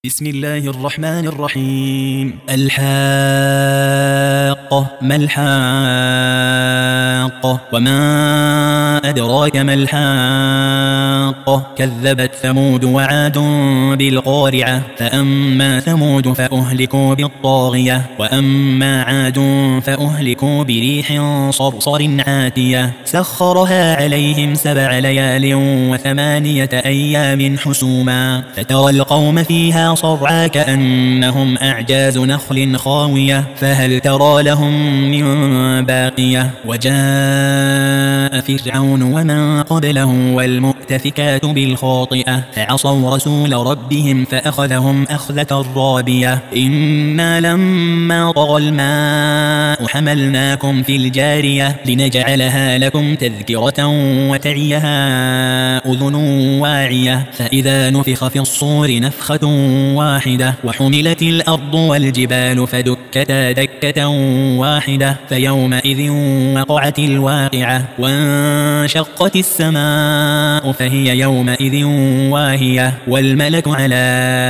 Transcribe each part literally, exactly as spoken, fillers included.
بسم الله الرحمن الرحيم. الحاقة ما الحاقة وما أدراك ما الحاقة كذبت ثمود وعاد بالقارعة فأما ثمود فأهلكوا بالطاغية وأما عاد فأهلكوا بريح صرصر عاتية سخرها عليهم سبع ليال وثمانية أيام حسوما فترى القوم فيها صرعى كأنهم أعجاز نخل خاوية فهل ترى لهم من باقية وجاء فرعون ومن قبله والمؤتفكات بالخاطئة فعصوا رسول ربهم فأخذهم أخذة رابية إنا لما طغى الماء حملناكم في الجارية لنجعلها لكم تذكرة وتعيها أذن واعية فإذا نفخ في الصور نفخة واحدة وحملت الأرض والجبال فدكتا دكة واحدة فيومئذ وقعت الواقعة وانشقت السماء فهي يومئذ واهية والملك على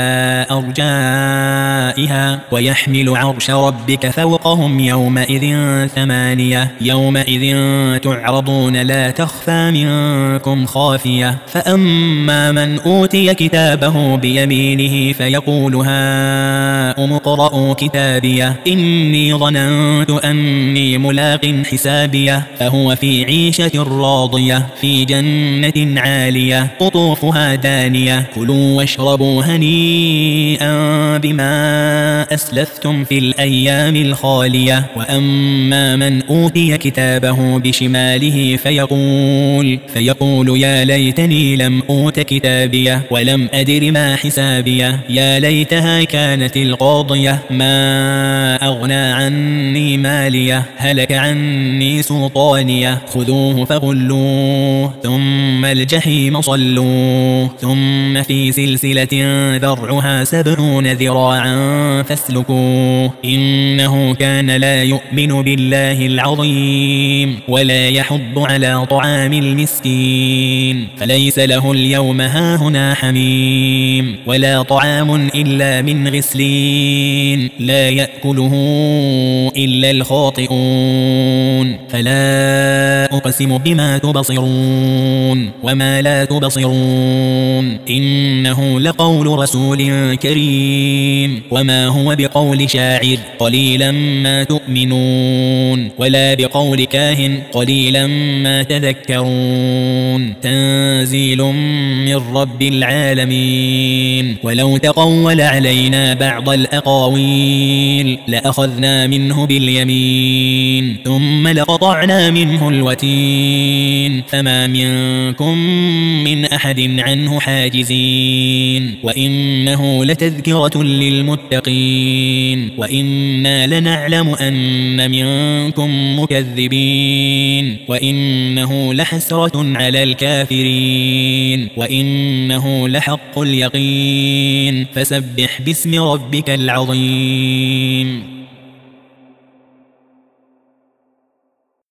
أرجائها ويحمل عرش ربك فوقهم يومئذ ثمانية يومئذ تعرضون لا تخفى منكم خافية فأما من أوتي كتابه بيمينه فيقول هاؤم اقرءوا كتابيه إني ظننت أني ملاق حسابيه فهو في عيشة راضية في جنة عالية قطوفها دانية كلوا واشربوا هنيئا بما أسلفتم في الأيام الخالية وأما من أوتي كتابه بشماله فيقول فيقول يا ليتني لم أوت كتابيه ولم أدر ما حسابيه يا ليتها كانت القاضية ما أغنى عني ماليه هلك عني سلطانيه خذوه فغلوه ثم الجحيم صلوه ثم في سلسلة ذرعها سبعون ذراعا فاسلكوه إنه كان لا يؤمن بالله العظيم ولا يحض على طعام المسكين فليس له اليوم هاهنا حميم ولا طعام إلا من غسلين لا يأكله إلا الخاطئون فلا أقسم بما تبصرون وما لا تبصرون إنه لقول رسول كريم وما هو بقول شاعر قليلا ما تؤمنون ولا بقول كاهن قليلا ما تذكرون تنزيل من رب العالمين ولو تقول علينا بعض الأقاويل لأخذنا منه باليمين ثم لقطعنا منه الوتين فما منكم من أحد عنه حاجزين وإنه لتذكرة للمتقين وإنا لنعلم أن منكم مكذبين وإنه لحسرة على الكافرين وإنه لحق اليقين فسبح باسم ربك العظيم.